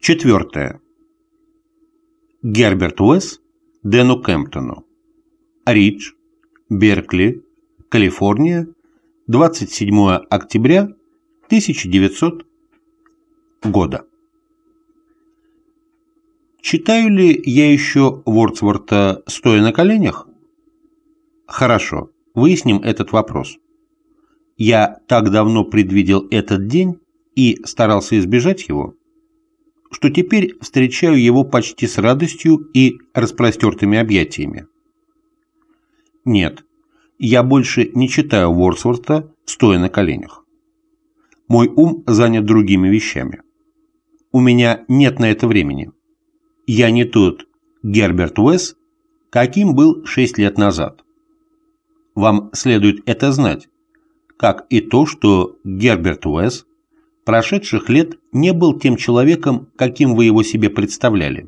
Четвертое. Герберт Уэс Дэну Кемптону. Ридж, Беркли, Калифорния, 27 октября 1900 года. Читаю ли я еще Вордсворта стоя на коленях? Хорошо, выясним этот вопрос. Я так давно предвидел этот день и старался избежать его, что теперь встречаю его почти с радостью и распростертыми объятиями. Нет, я больше не читаю Вордсворта стоя на коленях. Мой ум занят другими вещами. У меня нет на это времени. Я не тот Герберт Уэс, каким был 6 лет назад. Вам следует это знать, как и то, что Герберт Уэс прошедших лет не был тем человеком, каким вы его себе представляли.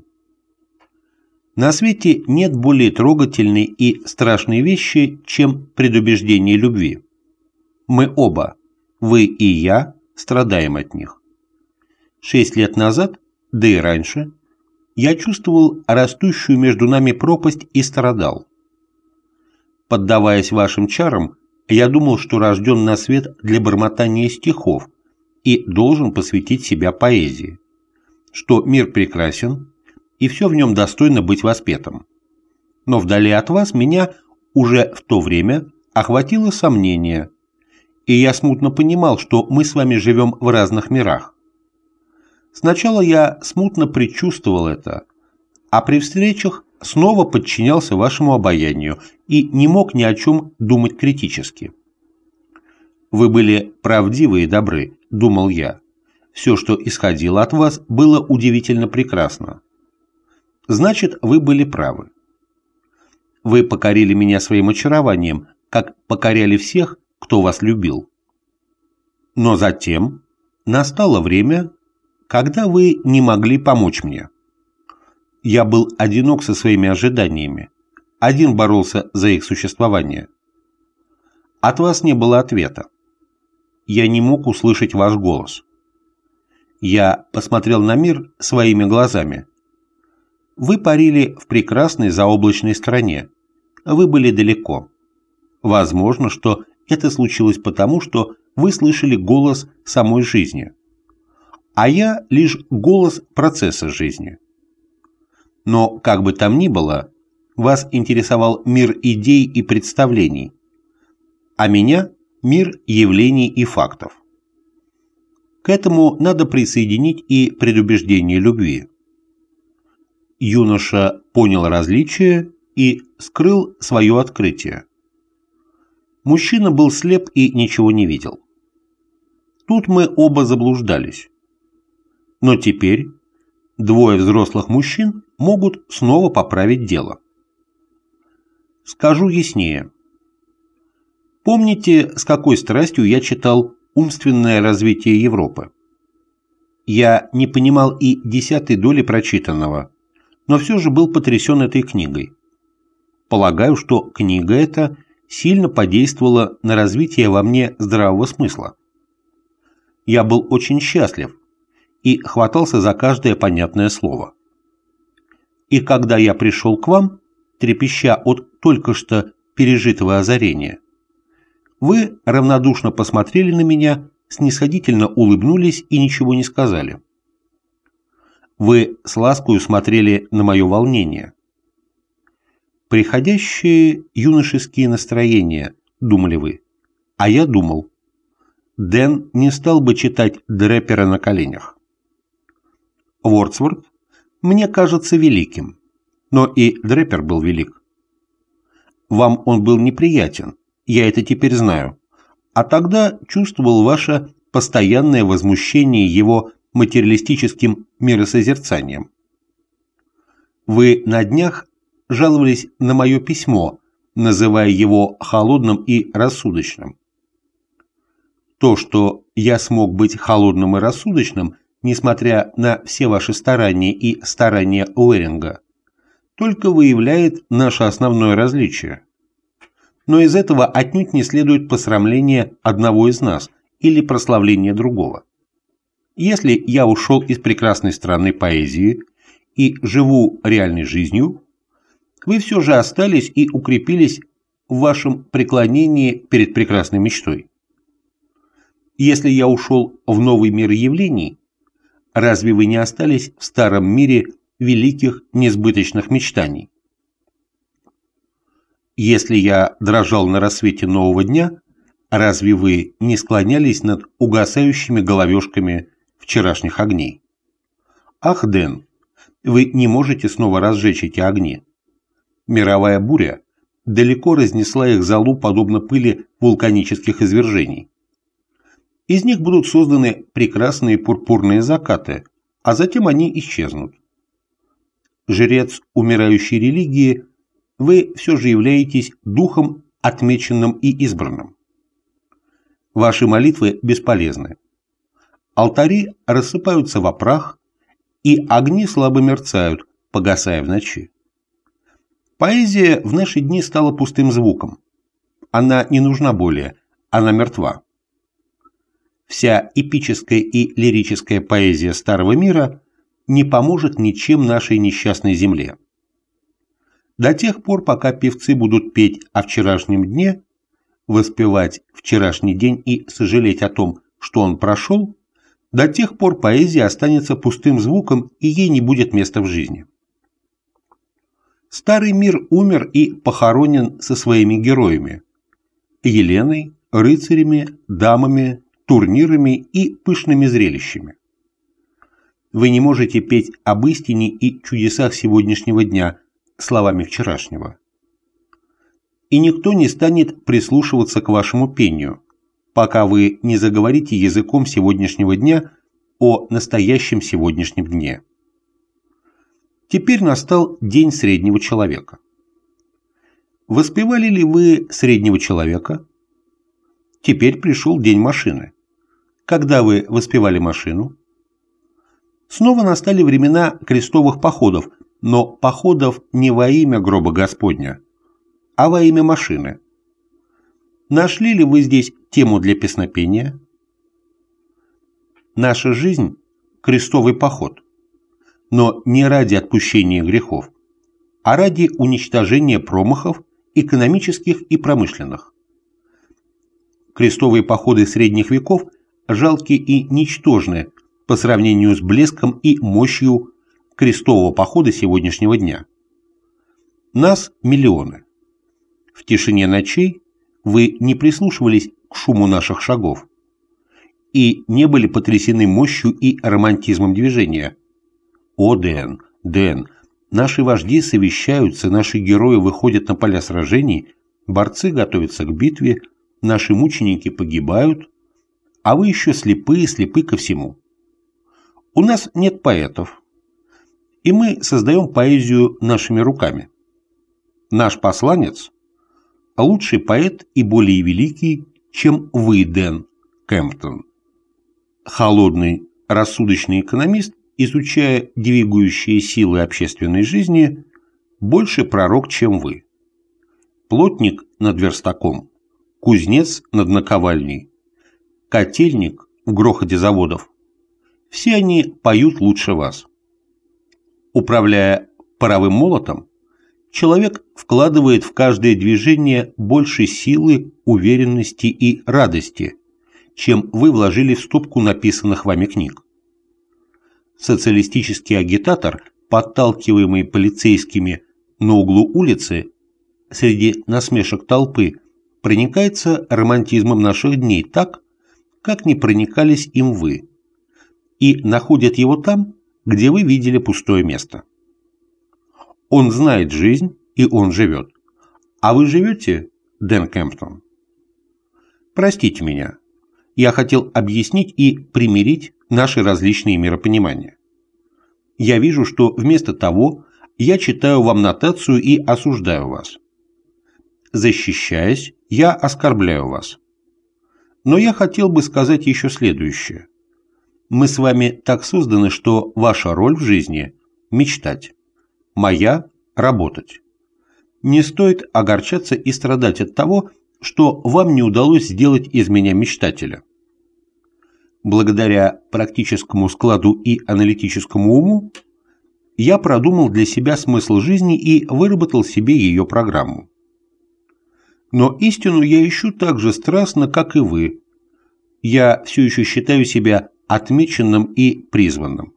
На свете нет более трогательной и страшной вещи, чем предубеждение любви. Мы оба, вы и я, страдаем от них. 6 лет назад, да и раньше, я чувствовал растущую между нами пропасть и страдал. Поддаваясь вашим чарам, я думал, что рожден на свет для бормотания стихов и должен посвятить себя поэзии, что мир прекрасен, и все в нем достойно быть воспетым. Но вдали от вас меня уже в то время охватило сомнение, и я смутно понимал, что мы с вами живем в разных мирах. Сначала я смутно предчувствовал это, а при встречах снова подчинялся вашему обаянию и не мог ни о чем думать критически. Вы были правдивы и добры, думал я. Все, что исходило от вас, было удивительно прекрасно. Значит, вы были правы. Вы покорили меня своим очарованием, как покоряли всех, кто вас любил. Но затем настало время, когда вы не могли помочь мне. Я был одинок со своими ожиданиями, один боролся за их существование. От вас не было ответа. Я не мог услышать ваш голос. Я посмотрел на мир своими глазами. Вы парили в прекрасной заоблачной стране. Вы были далеко. Возможно, что это случилось потому, что вы слышали голос самой жизни, а я лишь голос процесса жизни. Но, как бы там ни было, вас интересовал мир идей и представлений, а меня – мир явлений и фактов. К этому надо присоединить и предубеждение любви. Юноша понял различие и скрыл свое открытие. Мужчина был слеп и ничего не видел. Тут мы оба заблуждались. Но теперь двое взрослых мужчин могут снова поправить дело. Скажу яснее. Помните, с какой страстью я читал «Умственное развитие Европы»? Я не понимал и 10-й доли прочитанного, но все же был потрясен этой книгой. Полагаю, что книга эта сильно подействовала на развитие во мне здравого смысла. Я был очень счастлив и хватался за каждое понятное слово. И когда я пришел к вам, трепеща от только что пережитого озарения, вы равнодушно посмотрели на меня, снисходительно улыбнулись и ничего не сказали. Вы с ласкою смотрели на мое волнение. Приходящие юношеские настроения, думали вы, а я думал. Дэн не стал бы читать Дрепера на коленях. Вордсворт мне кажется великим, но и Дрепер был велик. Вам он был неприятен, я это теперь знаю, а тогда чувствовал ваше постоянное возмущение его материалистическим миросозерцанием. Вы на днях жаловались на мое письмо, называя его холодным и рассудочным. То, что я смог быть холодным и рассудочным, несмотря на все ваши старания и старания Уэринга, только выявляет наше основное различие. Но из этого отнюдь не следует посрамление одного из нас или прославление другого. Если я ушел из прекрасной страны поэзии и живу реальной жизнью, вы все же остались и укрепились в вашем преклонении перед прекрасной мечтой. Если я ушел в новый мир явлений, разве вы не остались в старом мире великих несбыточных мечтаний? Если я дрожал на рассвете нового дня, разве вы не склонялись над угасающими головешками вчерашних огней? Ах, Дэн, вы не можете снова разжечь эти огни. Мировая буря далеко разнесла их золу, подобно пыли вулканических извержений. Из них будут созданы прекрасные пурпурные закаты, а затем они исчезнут. Жрец умирающей религии, вы все же являетесь духом, отмеченным и избранным. Ваши молитвы бесполезны. Алтари рассыпаются во прах, и огни слабо мерцают, погасая в ночи. Поэзия в наши дни стала пустым звуком. Она не нужна более, она мертва. Вся эпическая и лирическая поэзия Старого мира не поможет ничем нашей несчастной земле. До тех пор, пока певцы будут петь о вчерашнем дне, воспевать вчерашний день и сожалеть о том, что он прошел, до тех пор поэзия останется пустым звуком, и ей не будет места в жизни. Старый мир умер и похоронен со своими героями – Еленой, рыцарями, дамами, турнирами и пышными зрелищами. Вы не можете петь об истине и чудесах сегодняшнего дня словами вчерашнего. И никто не станет прислушиваться к вашему пению, пока вы не заговорите языком сегодняшнего дня о настоящем сегодняшнем дне. Теперь настал день среднего человека. Воспевали ли вы среднего человека? Теперь пришел день машины. Когда вы воспевали машину? Снова настали времена крестовых походов, но походов не во имя гроба Господня, а во имя машины. Нашли ли вы здесь тему для песнопения? Наша жизнь – крестовый поход, но не ради отпущения грехов, а ради уничтожения промахов экономических и промышленных. Крестовые походы средних веков жалки и ничтожны по сравнению с блеском и мощью крестового похода сегодняшнего дня. Нас миллионы. В тишине ночей вы не прислушивались к шуму наших шагов и не были потрясены мощью и романтизмом движения. О, Дэн, Дэн, наши вожди совещаются, наши герои выходят на поля сражений, борцы готовятся к битве, наши мученики погибают, а вы еще слепы ко всему. У нас нет поэтов, и мы создаем поэзию нашими руками. Наш посланец – лучший поэт и более великий, чем вы, Дэн Кемптон. Холодный, рассудочный экономист, изучая двигающие силы общественной жизни, больше пророк, чем вы. Плотник над верстаком, кузнец над наковальней, котельник в грохоте заводов. Все они поют лучше вас. Управляя паровым молотом, человек вкладывает в каждое движение больше силы, уверенности и радости, чем вы вложили в стопку написанных вами книг. Социалистический агитатор, подталкиваемый полицейскими на углу улицы, среди насмешек толпы, проникается романтизмом наших дней так, как не проникались им вы, и находит его там, где вы видели пустое место. Он знает жизнь, и он живет. А вы живете, Дэн Кемптон? Простите меня, я хотел объяснить и примирить наши различные миропонимания. Я вижу, что вместо того я читаю вам нотацию и осуждаю вас. Защищаясь, я оскорбляю вас. Но я хотел бы сказать еще следующее. Мы с вами так созданы, что ваша роль в жизни – мечтать, моя – работать. Не стоит огорчаться и страдать от того, что вам не удалось сделать из меня мечтателя. Благодаря практическому складу и аналитическому уму я продумал для себя смысл жизни и выработал себе ее программу. Но истину я ищу так же страстно, как и вы. Я все еще считаю себя отмеченным и призванным.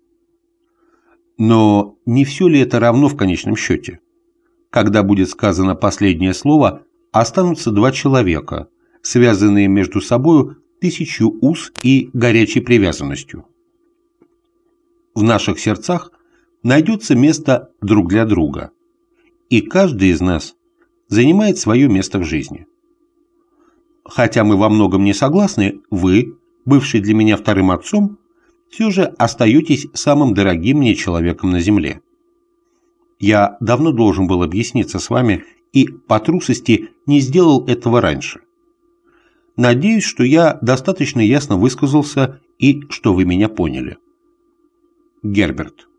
Но не все ли это равно в конечном счете? Когда будет сказано последнее слово, останутся два человека, связанные между собою тысячу уз и горячей привязанностью. В наших сердцах найдется место друг для друга, и каждый из нас занимает свое место в жизни. Хотя мы во многом не согласны, вы, бывший для меня вторым отцом, все же остаетесь самым дорогим мне человеком на земле. Я давно должен был объясниться с вами и по трусости не сделал этого раньше. Надеюсь, что я достаточно ясно высказался и что вы меня поняли. Герберт.